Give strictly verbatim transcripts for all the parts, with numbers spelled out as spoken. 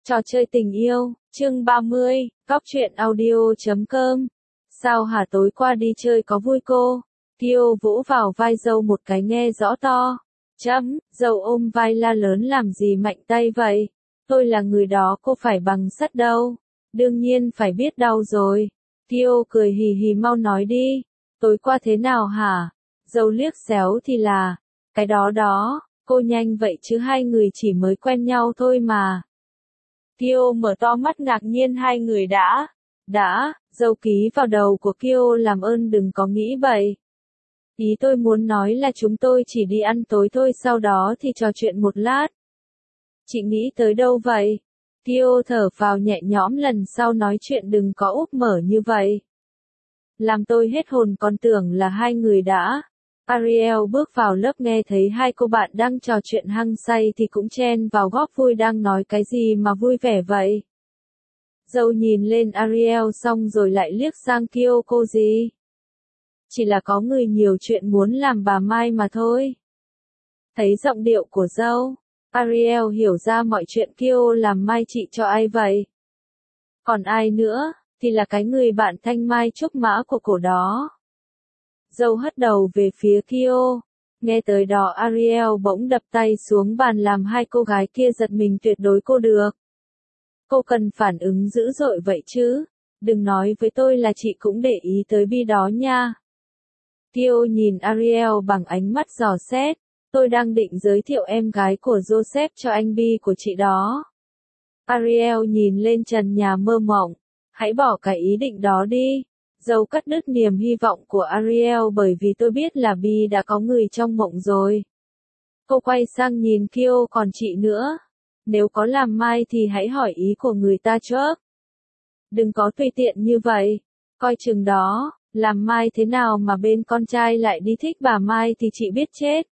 Trò chơi tình yêu, chương ba mươi, Cóc truyện audio chấm com. Sao hả, tối qua đi chơi có vui cô? Kiêu vỗ vào vai dâu một cái nghe rõ to. Chấm, dâu ôm vai la lớn làm gì mạnh tay vậy? Tôi là người đó, cô phải bằng sắt đâu. Đương nhiên phải biết đau rồi. Kiêu cười hì hì, mau nói đi. Tối qua thế nào hả? Dâu liếc xéo thì là, cái đó đó, cô nhanh vậy chứ hai người chỉ mới quen nhau thôi mà. Kiêu mở to mắt ngạc nhiên, hai người đã, đã, dâu ký vào đầu của Kiêu, làm ơn đừng có nghĩ vậy. Ý tôi muốn nói là chúng tôi chỉ đi ăn tối thôi, sau đó thì trò chuyện một lát. Chị nghĩ tới đâu vậy? Kiêu thở phào nhẹ nhõm, lần sau nói chuyện đừng có úp mở như vậy. Làm tôi hết hồn, còn tưởng là hai người đã. Ariel bước vào lớp nghe thấy hai cô bạn đang trò chuyện hăng say thì cũng chen vào góp vui, đang nói cái gì mà vui vẻ vậy. Dâu nhìn lên Ariel xong rồi lại liếc sang Kiêu, cô gì? Chỉ là có người nhiều chuyện muốn làm bà Mai mà thôi. Thấy giọng điệu của dâu, Ariel hiểu ra mọi chuyện. Kiêu làm Mai chị cho ai vậy? Còn ai nữa, thì là cái người bạn thanh mai trúc mã của cổ đó. Dâu hất đầu về phía Kiêu. Nghe tới đó Ariel bỗng đập tay xuống bàn làm hai cô gái kia giật mình, tuyệt đối cô được. Cô cần phản ứng dữ dội vậy chứ. Đừng nói với tôi là chị cũng để ý tới Bi đó nha. Kiêu nhìn Ariel bằng ánh mắt dò xét. Tôi đang định giới thiệu em gái của Joseph cho anh Bi của chị đó. Ariel nhìn lên trần nhà mơ mộng. Hãy bỏ cái ý định đó đi. Dâu cắt đứt niềm hy vọng của Ariel, bởi vì tôi biết là Bi đã có người trong mộng rồi. Cô quay sang nhìn Kiêu, còn chị nữa. Nếu có làm Mai thì hãy hỏi ý của người ta trước. Đừng có tùy tiện như vậy. Coi chừng đó, làm Mai thế nào mà bên con trai lại đi thích bà Mai thì chị biết chết.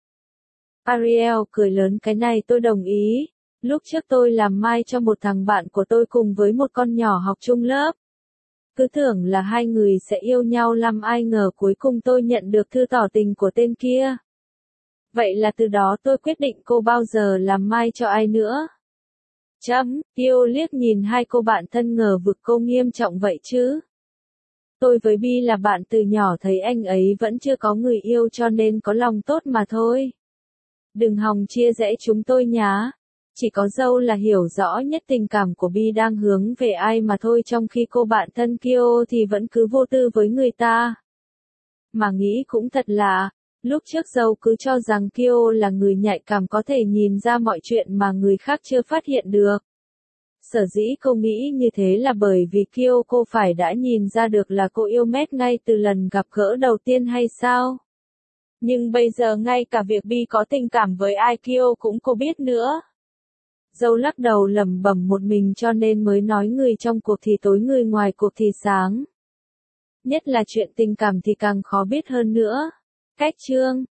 Ariel cười lớn, cái này tôi đồng ý. Lúc trước tôi làm Mai cho một thằng bạn của tôi cùng với một con nhỏ học chung lớp. Cứ tưởng là hai người sẽ yêu nhau lắm, ai ngờ cuối cùng tôi nhận được thư tỏ tình của tên kia. Vậy là từ đó tôi quyết định cô bao giờ làm Mai cho ai nữa. Chấm, Kiêu liếc nhìn hai cô bạn thân ngờ vực, cô nghiêm trọng vậy chứ. Tôi với Bi là bạn từ nhỏ, thấy anh ấy vẫn chưa có người yêu cho nên có lòng tốt mà thôi. Đừng hòng chia rẽ chúng tôi nhá. Chỉ có dâu là hiểu rõ nhất tình cảm của Bi đang hướng về ai mà thôi, trong khi cô bạn thân Kiêu thì vẫn cứ vô tư với người ta. Mà nghĩ cũng thật lạ, lúc trước dâu cứ cho rằng Kiêu là người nhạy cảm, có thể nhìn ra mọi chuyện mà người khác chưa phát hiện được. Sở dĩ cô nghĩ như thế là bởi vì Kiêu cô phải đã nhìn ra được là cô yêu Matt ngay từ lần gặp gỡ đầu tiên hay sao? Nhưng bây giờ ngay cả việc Bi có tình cảm với ai Kiêu cũng cô biết nữa. Dâu lắc đầu lẩm bẩm một mình, cho nên mới nói người trong cuộc thì tối người ngoài cuộc thì sáng. Nhất là chuyện tình cảm thì càng khó biết hơn nữa. Cách chương